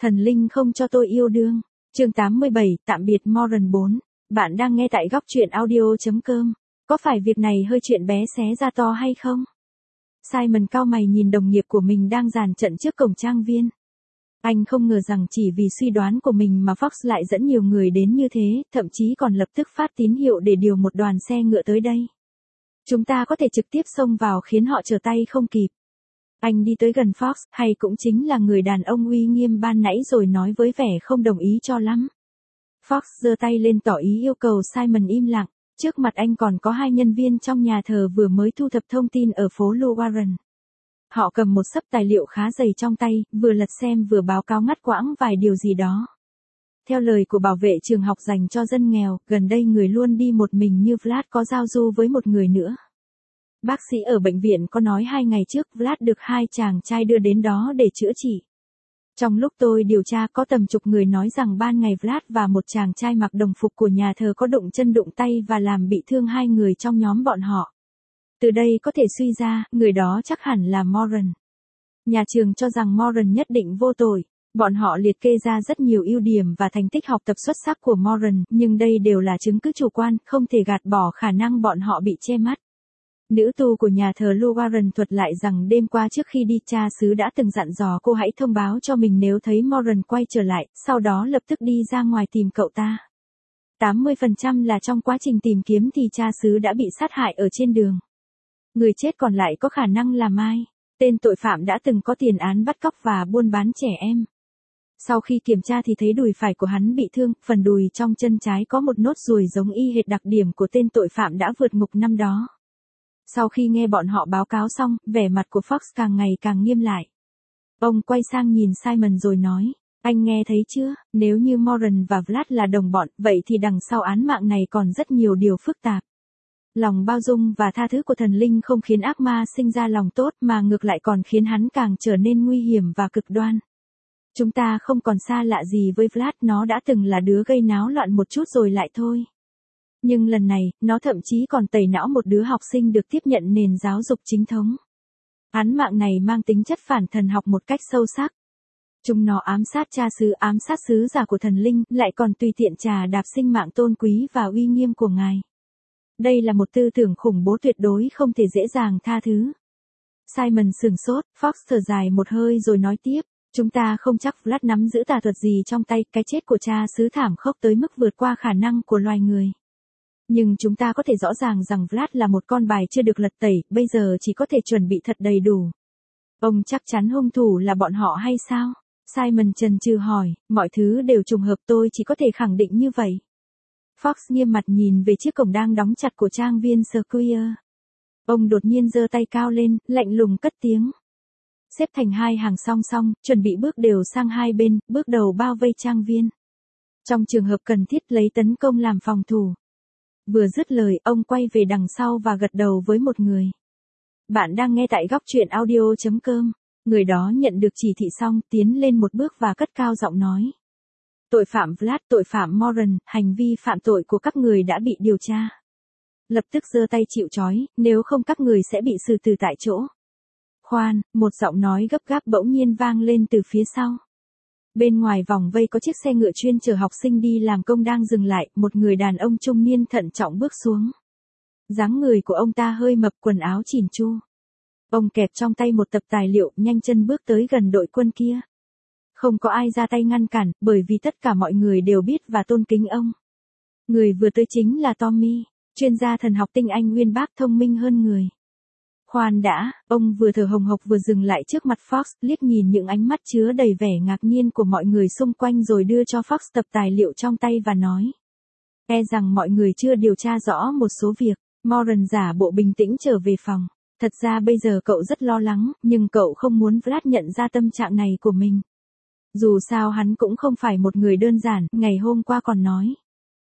Thần linh không cho tôi yêu đương. Chương 87, tạm biệt Moran 4. Bạn đang nghe tại góc truyện audio.com. Có phải việc này hơi chuyện bé xé ra to hay không? Simon cau mày nhìn đồng nghiệp của mình đang dàn trận trước cổng trang viên. Anh không ngờ rằng chỉ vì suy đoán của mình mà Fox lại dẫn nhiều người đến như thế, thậm chí còn lập tức phát tín hiệu để điều một đoàn xe ngựa tới đây. Chúng ta có thể trực tiếp xông vào khiến họ trở tay không kịp. Anh đi tới gần Fox, hay cũng chính là người đàn ông uy nghiêm ban nãy rồi nói với vẻ không đồng ý cho lắm. Fox giơ tay lên tỏ ý yêu cầu Simon im lặng. Trước mặt anh còn có hai nhân viên trong nhà thờ vừa mới thu thập thông tin ở phố Warren. Họ cầm một xấp tài liệu khá dày trong tay, vừa lật xem vừa báo cáo ngắt quãng vài điều gì đó. Theo lời của bảo vệ trường học dành cho dân nghèo, gần đây người luôn đi một mình như Vlad có giao du với một người nữa. Bác sĩ ở bệnh viện có nói 2 ngày trước Vlad được 2 chàng trai đưa đến đó để chữa trị. Trong lúc tôi điều tra có tầm chục người nói rằng ban ngày Vlad và một chàng trai mặc đồng phục của nhà thờ có đụng chân đụng tay và làm bị thương 2 người trong nhóm bọn họ. Từ đây có thể suy ra, người đó chắc hẳn là Moran. Nhà trường cho rằng Moran nhất định vô tội. Bọn họ liệt kê ra rất nhiều ưu điểm và thành tích học tập xuất sắc của Moran, nhưng đây đều là chứng cứ chủ quan, không thể gạt bỏ khả năng bọn họ bị che mắt. Nữ tu của nhà thờ Warren thuật lại rằng đêm qua trước khi đi cha xứ đã từng dặn dò cô hãy thông báo cho mình nếu thấy Moran quay trở lại, sau đó lập tức đi ra ngoài tìm cậu ta. 80% là trong quá trình tìm kiếm thì cha xứ đã bị sát hại ở trên đường. Người chết còn lại có khả năng là Mai, tên tội phạm đã từng có tiền án bắt cóc và buôn bán trẻ em. Sau khi kiểm tra thì thấy đùi phải của hắn bị thương, phần đùi trong chân trái có một nốt ruồi giống y hệt đặc điểm của tên tội phạm đã vượt ngục năm đó. Sau khi nghe bọn họ báo cáo xong, vẻ mặt của Fox càng ngày càng nghiêm lại. Ông quay sang nhìn Simon rồi nói, anh nghe thấy chưa, nếu như Moran và Vlad là đồng bọn, vậy thì đằng sau án mạng này còn rất nhiều điều phức tạp. Lòng bao dung và tha thứ của thần linh không khiến ác ma sinh ra lòng tốt mà ngược lại còn khiến hắn càng trở nên nguy hiểm và cực đoan. Chúng ta không còn xa lạ gì với Vlad, nó đã từng là đứa gây náo loạn một chút rồi lại thôi. Nhưng lần này, nó thậm chí còn tẩy não một đứa học sinh được tiếp nhận nền giáo dục chính thống. Án mạng này mang tính chất phản thần học một cách sâu sắc. Chúng nó ám sát cha xứ, ám sát sứ giả của thần linh, lại còn tùy tiện trà đạp sinh mạng tôn quý và uy nghiêm của ngài. Đây là một tư tưởng khủng bố tuyệt đối không thể dễ dàng tha thứ. Simon sửng sốt, Fox thở dài một hơi rồi nói tiếp. Chúng ta không chắc Vlad nắm giữ tà thuật gì trong tay, cái chết của cha xứ thảm khốc tới mức vượt qua khả năng của loài người. Nhưng chúng ta có thể rõ ràng rằng Vlad là một con bài chưa được lật tẩy, bây giờ chỉ có thể chuẩn bị thật đầy đủ. Ông chắc chắn hung thủ là bọn họ hay sao? Simon chần chừ hỏi, mọi thứ đều trùng hợp, tôi chỉ có thể khẳng định như vậy. Fox nghiêm mặt nhìn về chiếc cổng đang đóng chặt của trang viên Square. Ông đột nhiên giơ tay cao lên, lạnh lùng cất tiếng. Xếp thành 2 hàng song song, chuẩn bị bước đều sang hai bên, bước đầu bao vây trang viên. Trong trường hợp cần thiết lấy tấn công làm phòng thủ. Vừa dứt lời, ông quay về đằng sau và gật đầu với một người. Bạn đang nghe tại góc truyện audio.com. Người đó nhận được chỉ thị xong, tiến lên một bước và cất cao giọng nói. Tội phạm Vlad, tội phạm Moran, hành vi phạm tội của các người đã bị điều tra. Lập tức giơ tay chịu trói, nếu không các người sẽ bị xử tử tại chỗ. Khoan, một giọng nói gấp gáp bỗng nhiên vang lên từ phía sau. Bên ngoài vòng vây có chiếc xe ngựa chuyên chở học sinh đi làm công đang dừng lại, một người đàn ông trung niên thận trọng bước xuống. Dáng người của ông ta hơi mập, quần áo chỉn chu. Ông kẹp trong tay một tập tài liệu, nhanh chân bước tới gần đội quân kia. Không có ai ra tay ngăn cản, bởi vì tất cả mọi người đều biết và tôn kính ông. Người vừa tới chính là Tommy, chuyên gia thần học tinh anh uyên bác thông minh hơn người. Khoan đã, ông vừa thở hồng hộc vừa dừng lại trước mặt Fox, liếc nhìn những ánh mắt chứa đầy vẻ ngạc nhiên của mọi người xung quanh rồi đưa cho Fox tập tài liệu trong tay và nói. E rằng mọi người chưa điều tra rõ một số việc. Moran giả bộ bình tĩnh trở về phòng. Thật ra bây giờ cậu rất lo lắng, nhưng cậu không muốn Vlad nhận ra tâm trạng này của mình. Dù sao hắn cũng không phải một người đơn giản, ngày hôm qua còn nói.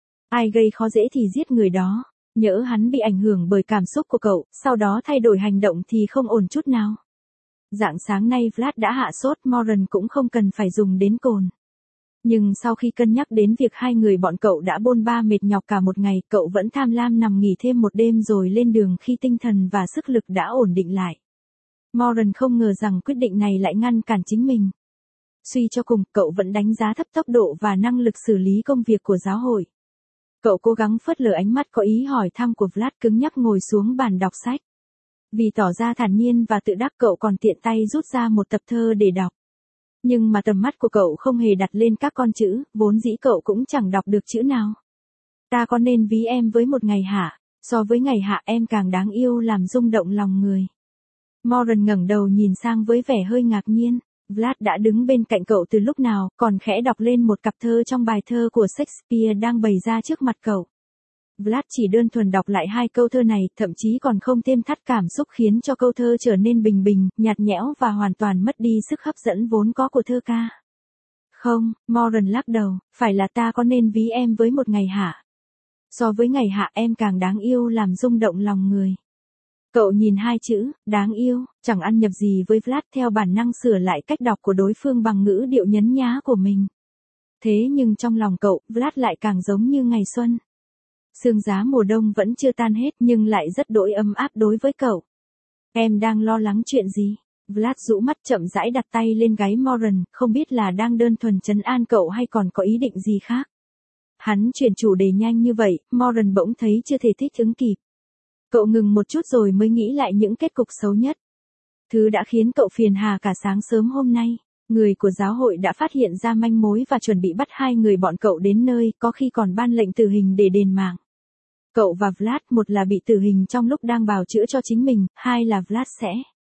Ai gây khó dễ thì giết người đó. Nhỡ hắn bị ảnh hưởng bởi cảm xúc của cậu, sau đó thay đổi hành động thì không ổn chút nào. Rạng sáng nay Vlad đã hạ sốt, Moran cũng không cần phải dùng đến cồn. Nhưng sau khi cân nhắc đến việc hai người bọn cậu đã bôn ba mệt nhọc cả một ngày, cậu vẫn tham lam nằm nghỉ thêm một đêm rồi lên đường khi tinh thần và sức lực đã ổn định lại. Moran không ngờ rằng quyết định này lại ngăn cản chính mình. Suy cho cùng, cậu vẫn đánh giá thấp tốc độ và năng lực xử lý công việc của giáo hội. Cậu cố gắng phớt lờ ánh mắt có ý hỏi thăm của Vlad, cứng nhắc ngồi xuống bàn đọc sách. Vì tỏ ra thản nhiên và tự đắc, cậu còn tiện tay rút ra một tập thơ để đọc. Nhưng mà tầm mắt của cậu không hề đặt lên các con chữ, vốn dĩ cậu cũng chẳng đọc được chữ nào. Ta có nên ví em với một ngày hạ, so với ngày hạ em càng đáng yêu làm rung động lòng người. Moran ngẩng đầu nhìn sang với vẻ hơi ngạc nhiên. Vlad đã đứng bên cạnh cậu từ lúc nào, còn khẽ đọc lên một cặp thơ trong bài thơ của Shakespeare đang bày ra trước mặt cậu. Vlad chỉ đơn thuần đọc lại 2 câu thơ này, thậm chí còn không thêm thắt cảm xúc khiến cho câu thơ trở nên bình bình, nhạt nhẽo và hoàn toàn mất đi sức hấp dẫn vốn có của thơ ca. Không, Moran lắc đầu, phải là ta có nên ví em với một ngày hạ. So với ngày hạ em càng đáng yêu làm rung động lòng người. Cậu nhìn 2 chữ, đáng yêu, chẳng ăn nhập gì với Vlad, theo bản năng sửa lại cách đọc của đối phương bằng ngữ điệu nhấn nhá của mình. Thế nhưng trong lòng cậu, Vlad lại càng giống như ngày xuân. Sương giá mùa đông vẫn chưa tan hết nhưng lại rất đỗi ấm áp đối với cậu. Em đang lo lắng chuyện gì? Vlad rũ mắt chậm rãi đặt tay lên gáy Moran, không biết là đang đơn thuần trấn an cậu hay còn có ý định gì khác. Hắn chuyển chủ đề nhanh như vậy, Moran bỗng thấy chưa thể thích ứng kịp. Cậu ngừng một chút rồi mới nghĩ lại những kết cục xấu nhất. Thứ đã khiến cậu phiền hà cả sáng sớm hôm nay. Người của giáo hội đã phát hiện ra manh mối và chuẩn bị bắt 2 người bọn cậu đến nơi, có khi còn ban lệnh tử hình để đền mạng. Cậu và Vlad, một là bị tử hình trong lúc đang bào chữa cho chính mình, 2 là Vlad sẽ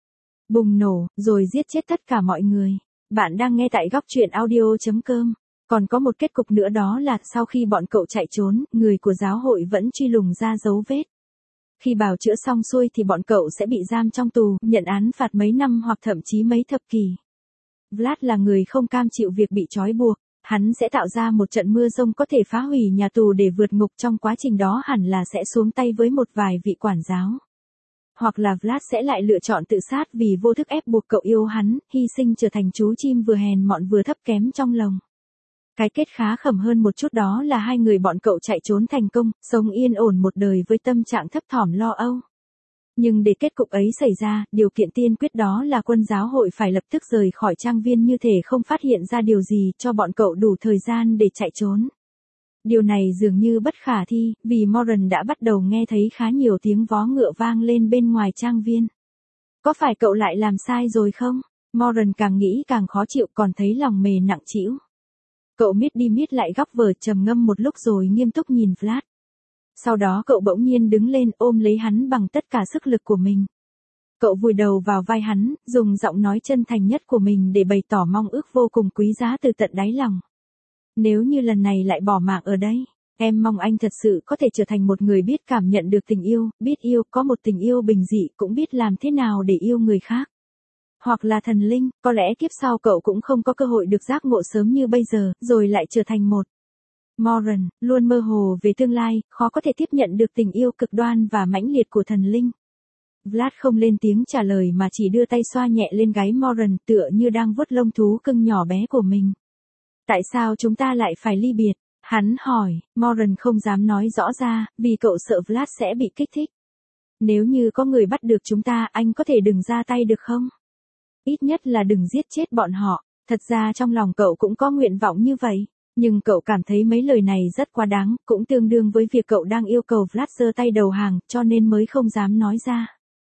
bùng nổ, rồi giết chết tất cả mọi người. Bạn đang nghe tại góc truyện audio.com. Còn có một kết cục nữa, đó là sau khi bọn cậu chạy trốn, người của giáo hội vẫn truy lùng ra dấu vết. Khi bào chữa xong xuôi thì bọn cậu sẽ bị giam trong tù, nhận án phạt mấy năm hoặc thậm chí mấy thập kỷ. Vlad là người không cam chịu việc bị trói buộc, hắn sẽ tạo ra một trận mưa rông có thể phá hủy nhà tù để vượt ngục, trong quá trình đó hẳn là sẽ xuống tay với một vài vị quản giáo. Hoặc là Vlad sẽ lại lựa chọn tự sát vì vô thức ép buộc cậu yêu hắn, hy sinh trở thành chú chim vừa hèn mọn vừa thấp kém trong lòng. Cái kết khá khẩm hơn một chút đó là 2 người bọn cậu chạy trốn thành công, sống yên ổn một đời với tâm trạng thấp thỏm lo âu. Nhưng để kết cục ấy xảy ra, điều kiện tiên quyết đó là quân giáo hội phải lập tức rời khỏi trang viên như thể không phát hiện ra điều gì, cho bọn cậu đủ thời gian để chạy trốn. Điều này dường như bất khả thi, vì Moran đã bắt đầu nghe thấy khá nhiều tiếng vó ngựa vang lên bên ngoài trang viên. Có phải cậu lại làm sai rồi không? Moran càng nghĩ càng khó chịu, còn thấy lòng mề nặng trĩu. Cậu miết đi miết lại góc vở, trầm ngâm một lúc rồi nghiêm túc nhìn Vlad. Sau đó cậu bỗng nhiên đứng lên, ôm lấy hắn bằng tất cả sức lực của mình. Cậu vùi đầu vào vai hắn, dùng giọng nói chân thành nhất của mình để bày tỏ mong ước vô cùng quý giá từ tận đáy lòng. Nếu như lần này lại bỏ mạng ở đây, em mong anh thật sự có thể trở thành một người biết cảm nhận được tình yêu, biết yêu, có một tình yêu bình dị, cũng biết làm thế nào để yêu người khác. Hoặc là thần linh, có lẽ kiếp sau cậu cũng không có cơ hội được giác ngộ sớm như bây giờ, rồi lại trở thành một Moran, luôn mơ hồ về tương lai, khó có thể tiếp nhận được tình yêu cực đoan và mãnh liệt của thần linh. Vlad không lên tiếng trả lời mà chỉ đưa tay xoa nhẹ lên gáy Moran, tựa như đang vuốt lông thú cưng nhỏ bé của mình. Tại sao chúng ta lại phải ly biệt? Hắn hỏi. Moran không dám nói rõ ra, vì cậu sợ Vlad sẽ bị kích thích. Nếu như có người bắt được chúng ta, anh có thể đừng ra tay được không? Ít nhất là đừng giết chết bọn họ. Thật ra trong lòng cậu cũng có nguyện vọng như vậy. Nhưng cậu cảm thấy mấy lời này rất quá đáng, cũng tương đương với việc cậu đang yêu cầu Vlad giơ tay đầu hàng, cho nên mới không dám nói ra.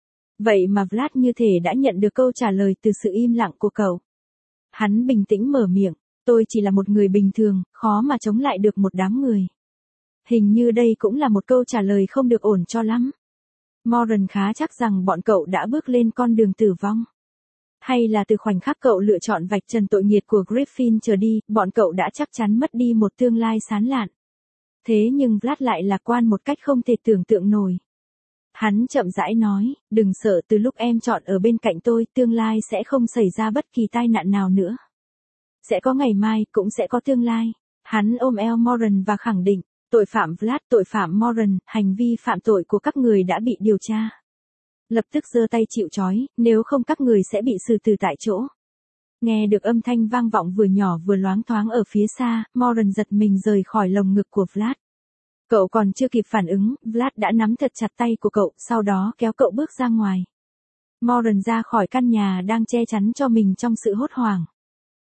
Vậy mà Vlad như thể đã nhận được câu trả lời từ sự im lặng của cậu. Hắn bình tĩnh mở miệng, tôi chỉ là một người bình thường, khó mà chống lại được một đám người. Hình như đây cũng là một câu trả lời không được ổn cho lắm. Moran khá chắc rằng bọn cậu đã bước lên con đường tử vong. Hay là từ khoảnh khắc cậu lựa chọn vạch trần tội nghiệt của Griffin trở đi, bọn cậu đã chắc chắn mất đi một tương lai sáng lạn. Thế nhưng Vlad lại lạc quan một cách không thể tưởng tượng nổi. Hắn chậm rãi nói, đừng sợ, từ lúc em chọn ở bên cạnh tôi, tương lai sẽ không xảy ra bất kỳ tai nạn nào nữa. Sẽ có ngày mai, cũng sẽ có tương lai. Hắn ôm eo Moran và khẳng định, tội phạm Vlad, tội phạm Moran, hành vi phạm tội của các người đã bị điều tra. Lập tức giơ tay chịu trói, nếu không các người sẽ bị xử tử tại chỗ. Nghe được âm thanh vang vọng vừa nhỏ vừa loáng thoáng ở phía xa, Moran giật mình rời khỏi lồng ngực của Vlad. Cậu còn chưa kịp phản ứng, Vlad đã nắm thật chặt tay của cậu, sau đó kéo cậu bước ra ngoài. Moran ra khỏi căn nhà đang che chắn cho mình trong sự hốt hoảng.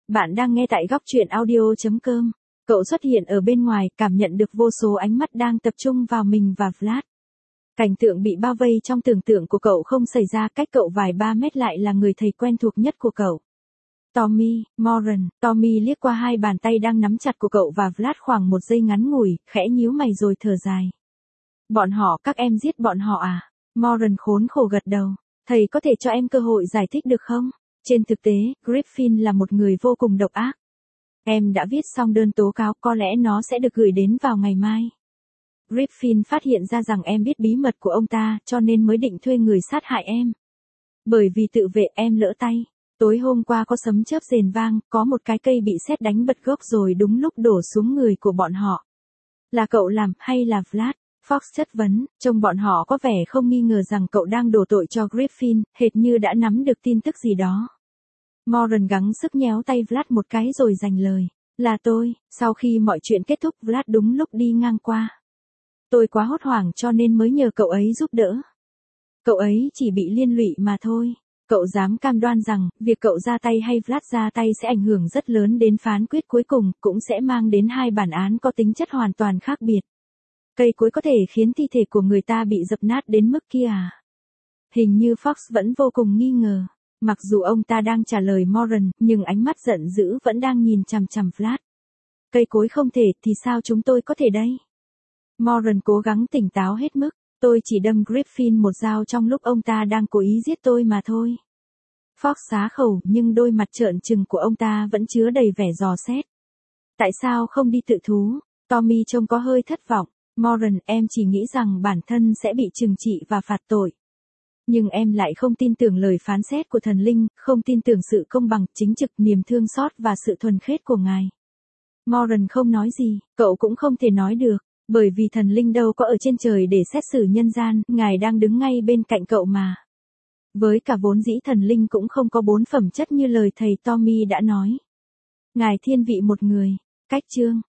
Bạn đang nghe tại góc truyện audio.com. Cậu xuất hiện ở bên ngoài, cảm nhận được vô số ánh mắt đang tập trung vào mình và Vlad. Cảnh tượng bị bao vây trong tưởng tượng của cậu không xảy ra, cách cậu vài ba mét lại là người thầy quen thuộc nhất của cậu. Tommy, Moran. Tommy liếc qua hai bàn tay đang nắm chặt của cậu và Vlad khoảng một giây ngắn ngủi, khẽ nhíu mày rồi thở dài. Bọn họ, các em giết bọn họ à? Moran khốn khổ gật đầu. Thầy có thể cho em cơ hội giải thích được không? Trên thực tế, Griffin là một người vô cùng độc ác. Em đã viết xong đơn tố cáo, có lẽ nó sẽ được gửi đến vào ngày mai. Griffin phát hiện ra rằng em biết bí mật của ông ta, cho nên mới định thuê người sát hại em. Bởi vì tự vệ em lỡ tay. Tối hôm qua có sấm chớp rền vang, có một cái cây bị sét đánh bật gốc rồi đúng lúc đổ xuống người của bọn họ. Là cậu làm hay là Vlad? Fox chất vấn, trông bọn họ có vẻ không nghi ngờ rằng cậu đang đổ tội cho Griffin, hệt như đã nắm được tin tức gì đó. Moran gắng sức nhéo tay Vlad một cái rồi giành lời. Là tôi. Sau khi mọi chuyện kết thúc, Vlad đúng lúc đi ngang qua. Tôi quá hốt hoảng cho nên mới nhờ cậu ấy giúp đỡ. Cậu ấy chỉ bị liên lụy mà thôi. Cậu dám cam đoan rằng, việc cậu ra tay hay Vlad ra tay sẽ ảnh hưởng rất lớn đến phán quyết cuối cùng, cũng sẽ mang đến hai bản án có tính chất hoàn toàn khác biệt. Cây cối có thể khiến thi thể của người ta bị dập nát đến mức kia à? Hình như Fox vẫn vô cùng nghi ngờ. Mặc dù ông ta đang trả lời Moran, nhưng ánh mắt giận dữ vẫn đang nhìn chằm chằm Vlad. Cây cối không thể thì sao chúng tôi có thể đây? Moran cố gắng tỉnh táo hết mức. Tôi chỉ đâm Griffin một dao trong lúc ông ta đang cố ý giết tôi mà thôi. Fox xá khẩu nhưng đôi mặt trợn trừng của ông ta vẫn chứa đầy vẻ dò xét. Tại sao không đi tự thú? Tommy trông có hơi thất vọng. Moran, em chỉ nghĩ rằng bản thân sẽ bị trừng trị và phạt tội. Nhưng em lại không tin tưởng lời phán xét của thần linh, không tin tưởng sự công bằng, chính trực, niềm thương xót và sự thuần khiết của ngài. Moran không nói gì, cậu cũng không thể nói được, bởi vì thần linh đâu có ở trên trời để xét xử nhân gian, ngài đang đứng ngay bên cạnh cậu mà. Với cả vốn dĩ thần linh cũng không có 4 phẩm chất như lời thầy Tommy đã nói. Ngài thiên vị một người. Cách chương.